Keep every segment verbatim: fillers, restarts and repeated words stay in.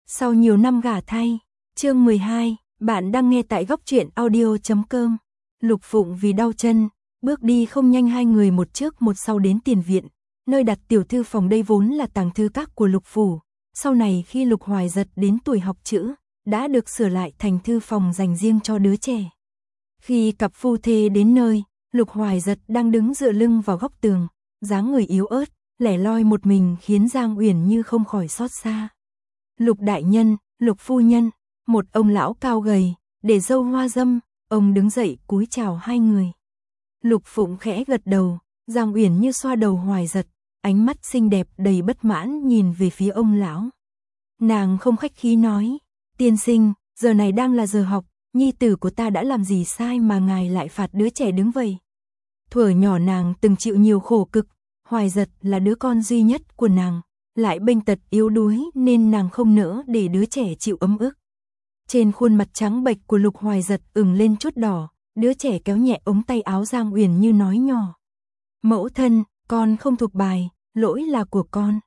Sau nhiều năm gả thay, chương mười hai, bạn đang nghe tại góc truyện audio chấm com. Lục Phụng vì đau chân, bước đi không nhanh, hai người một trước một sau đến tiền viện, nơi đặt tiểu thư phòng. Đây vốn là tàng thư các của Lục phủ, sau này khi Lục Hoài Giật đến tuổi học chữ, đã được sửa lại thành thư phòng dành riêng cho đứa trẻ. Khi cặp phu thê đến nơi, Lục Hoài Giật đang đứng dựa lưng vào góc tường, dáng người yếu ớt, lẻ loi một mình khiến Giang Uyển Như không khỏi xót xa. Lục đại nhân, Lục phu nhân, một ông lão cao gầy, để râu hoa râm, ông đứng dậy cúi chào hai người. Lục Phụng khẽ gật đầu, Giang Uyển Như xoa đầu Hoài Giật, ánh mắt xinh đẹp đầy bất mãn nhìn về phía ông lão. Nàng không khách khí nói, tiên sinh, giờ này đang là giờ học, nhi tử của ta đã làm gì sai mà ngài lại phạt đứa trẻ đứng vậy? Thuở nhỏ nàng từng chịu nhiều khổ cực, Hoài Giật là đứa con duy nhất của nàng, lại bệnh tật yếu đuối nên nàng không nỡ để đứa trẻ chịu ấm ức. Trên khuôn mặt trắng bệch của Lục Hoài Giật ửng lên chút đỏ, đứa trẻ kéo nhẹ ống tay áo Giang Uyển Như nói nhỏ. Mẫu thân, con không thuộc bài, lỗi là của con.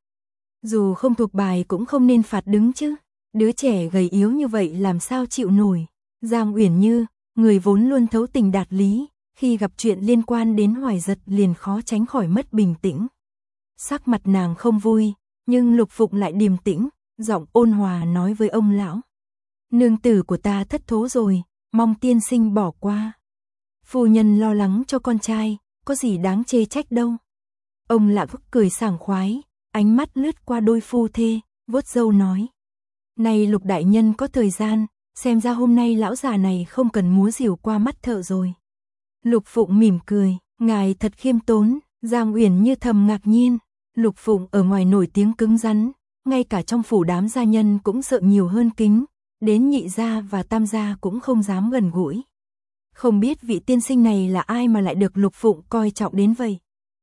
Dù không thuộc bài cũng không nên phạt đứng chứ, đứa trẻ gầy yếu như vậy làm sao chịu nổi. Giang Uyển Như, người vốn luôn thấu tình đạt lý, khi gặp chuyện liên quan đến Hoài Giật liền khó tránh khỏi mất bình tĩnh. Sắc mặt nàng không vui, nhưng Lục Phụng lại điềm tĩnh, giọng ôn hòa nói với ông lão. Nương tử của ta thất thố rồi, mong tiên sinh bỏ qua. Phu nhân lo lắng cho con trai, có gì đáng chê trách đâu. Ông lão cười sảng khoái, ánh mắt lướt qua đôi phu thê, vuốt râu nói. Này Lục đại nhân có thời gian, xem ra hôm nay lão già này không cần múa rìu qua mắt thợ rồi. Lục Phụng mỉm cười, ngài thật khiêm tốn. Giang Uyển Như thầm ngạc nhiên. Lục Phụng ở ngoài nổi tiếng cứng rắn, ngay cả trong phủ đám gia nhân cũng sợ nhiều hơn kính, đến nhị gia và tam gia cũng không dám gần gũi. Không biết vị tiên sinh này là ai mà lại được Lục Phụng coi trọng đến vậy.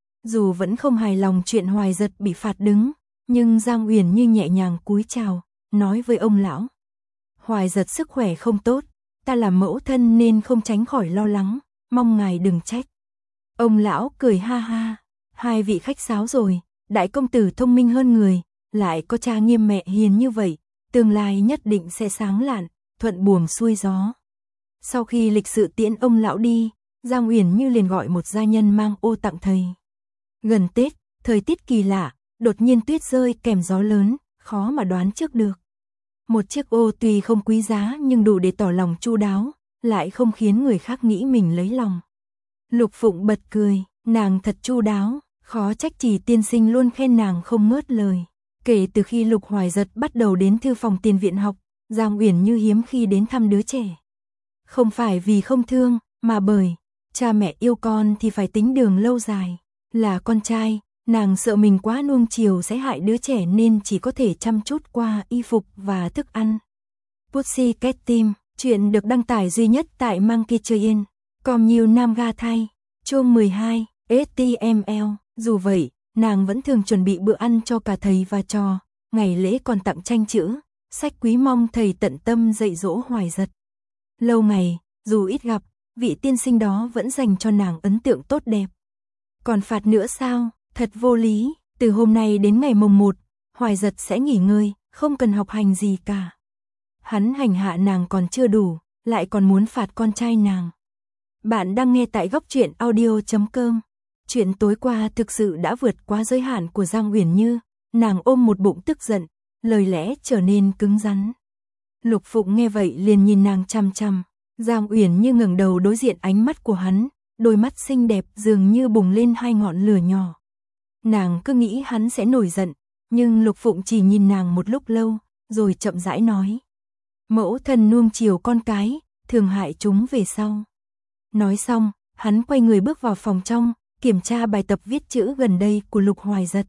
Dù vẫn không hài lòng chuyện Hoài Giật bị phạt đứng, nhưng Giang Uyển Như nhẹ nhàng cúi chào, nói với ông lão. Hoài Giật sức khỏe không tốt, ta là mẫu thân nên không tránh khỏi lo lắng, mong ngài đừng trách. Ông lão cười ha ha, hai vị khách sáo rồi, đại công tử thông minh hơn người, lại có cha nghiêm mẹ hiền như vậy, tương lai nhất định sẽ sáng lạn, thuận buồm xuôi gió. Sau khi lịch sự tiễn ông lão đi, Giang Uyển Như liền gọi một gia nhân mang ô tặng thầy. Gần Tết, thời tiết kỳ lạ, đột nhiên tuyết rơi kèm gió lớn, khó mà đoán trước được. Một chiếc ô tuy không quý giá nhưng đủ để tỏ lòng chu đáo, lại không khiến người khác nghĩ mình lấy lòng. Lục Phụng bật cười, nàng thật chu đáo, khó trách Chỉ tiên sinh luôn khen nàng không ngớt lời. Kể từ khi Lục Hoài Giật bắt đầu đến thư phòng tiền viện học, Giang Uyển Như hiếm khi đến thăm đứa trẻ. Không phải vì không thương, mà bởi cha mẹ yêu con thì phải tính đường lâu dài. Là con trai, nàng sợ mình quá nuông chiều sẽ hại đứa trẻ nên chỉ có thể chăm chút qua y phục và thức ăn. Pussycat Team, chuyện được đăng tải duy nhất tại Monkey Train, com nhiều nam ga thay, chương mười hai, ếch ti em lờ. Dù vậy, nàng vẫn thường chuẩn bị bữa ăn cho cả thầy và trò, ngày lễ còn tặng tranh chữ, sách quý mong thầy tận tâm dạy dỗ Hoài Giật. Lâu ngày, dù ít gặp, vị tiên sinh đó vẫn dành cho nàng ấn tượng tốt đẹp. Còn phạt nữa sao, thật vô lý, từ hôm nay đến ngày mồng một, Hoài Giật sẽ nghỉ ngơi, không cần học hành gì cả. Hắn hành hạ nàng còn chưa đủ, lại còn muốn phạt con trai nàng. Bạn đang nghe tại góc truyện audio chấm com. Chuyện tối qua thực sự đã vượt quá giới hạn của Giang Uyển Như, nàng ôm một bụng tức giận, lời lẽ trở nên cứng rắn. Lục Phụng nghe vậy liền nhìn nàng chăm chăm, Giang Uyển Như ngẩng đầu đối diện ánh mắt của hắn, đôi mắt xinh đẹp dường như bùng lên hai ngọn lửa nhỏ. Nàng cứ nghĩ hắn sẽ nổi giận, nhưng Lục Phụng chỉ nhìn nàng một lúc lâu, rồi chậm rãi nói. Mẫu thân nuông chiều con cái, thường hại chúng về sau. Nói xong, hắn quay người bước vào phòng trong, kiểm tra bài tập viết chữ gần đây của Lục Hoài Giật.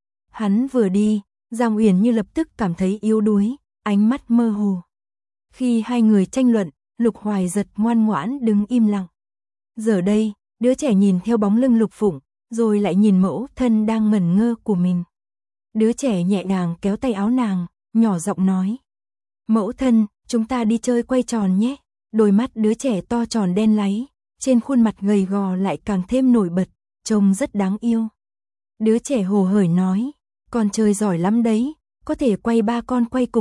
Hắn vừa đi, Giang Uyển Như lập tức cảm thấy yếu đuối, ánh mắt mơ hồ. Khi hai người tranh luận, Lục Hoài Giật ngoan ngoãn đứng im lặng. Giờ đây, đứa trẻ nhìn theo bóng lưng Lục Phụng, rồi lại nhìn mẫu thân đang ngẩn ngơ của mình. Đứa trẻ nhẹ nhàng kéo tay áo nàng, nhỏ giọng nói. Mẫu thân, chúng ta đi chơi quay tròn nhé. Đôi mắt đứa trẻ to tròn đen láy, trên khuôn mặt gầy gò lại càng thêm nổi bật, trông rất đáng yêu. Đứa trẻ hồ hởi nói, con chơi giỏi lắm đấy, có thể quay ba con quay cùng lúc,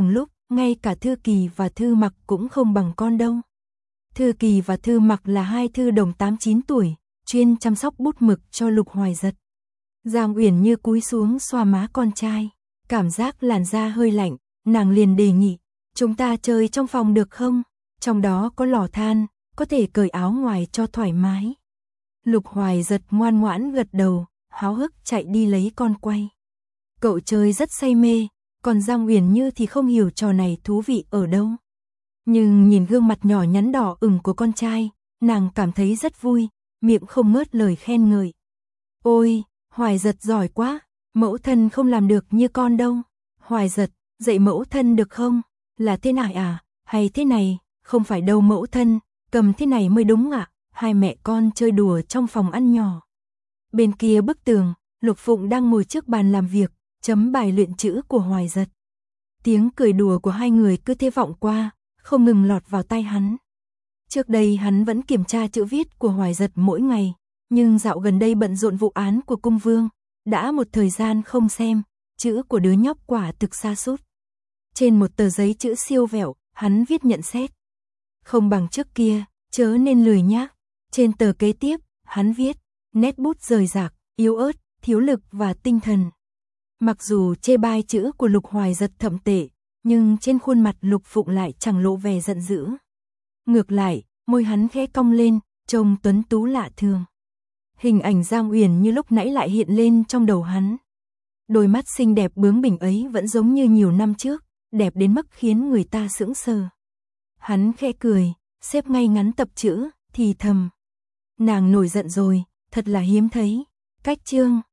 ngay cả Thư Kỳ và Thư Mặc cũng không bằng con đâu. Thư Kỳ và Thư Mặc là hai thư đồng tám chín tuổi, chuyên chăm sóc bút mực cho Lục Hoài Giật. Giang Uyển Như cúi xuống xoa má con trai, cảm giác làn da hơi lạnh, nàng liền đề nghị, chúng ta chơi trong phòng được không? Trong đó có lò than, có thể cởi áo ngoài cho thoải mái. Lục Hoài Giật ngoan ngoãn gật đầu, háo hức chạy đi lấy con quay. Cậu chơi rất say mê, còn Giang Uyển Như thì không hiểu trò này thú vị ở đâu. Nhưng nhìn gương mặt nhỏ nhắn đỏ ửng của con trai, nàng cảm thấy rất vui, miệng không ngớt lời khen ngợi. Ôi, Hoài Giật giỏi quá, mẫu thân không làm được như con đâu. Hoài Giật, dạy mẫu thân được không? Là thế này à? Hay thế này? Không phải đâu mẫu thân, cầm thế này mới đúng ạ. À? Hai mẹ con chơi đùa trong phòng ăn nhỏ. Bên kia bức tường, Lục Phụng đang ngồi trước bàn làm việc, chấm bài luyện chữ của Hoài Giật. Tiếng cười đùa của hai người cứ thế vọng qua, không ngừng lọt vào tai hắn. Trước đây hắn vẫn kiểm tra chữ viết của Hoài Giật mỗi ngày, nhưng dạo gần đây bận rộn vụ án của cung vương, đã một thời gian không xem, chữ của đứa nhóc quả thực sa sút. Trên một tờ giấy chữ siêu vẹo, hắn viết nhận xét. Không bằng trước kia, chớ nên lười nhác. Trên tờ kế tiếp, hắn viết, nét bút rời rạc, yếu ớt, thiếu lực và tinh thần. Mặc dù chê bai chữ của Lục Hoài Giật thậm tệ, nhưng trên khuôn mặt Lục Phụng lại chẳng lộ vẻ giận dữ. Ngược lại, môi hắn khẽ cong lên, trông tuấn tú lạ thường. Hình ảnh Giang Uyển Như lúc nãy lại hiện lên trong đầu hắn. Đôi mắt xinh đẹp bướng bỉnh ấy vẫn giống như nhiều năm trước, đẹp đến mức khiến người ta sững sờ. Hắn khẽ cười, xếp ngay ngắn tập chữ, thì thầm. Nàng nổi giận rồi, thật là hiếm thấy. Cách chương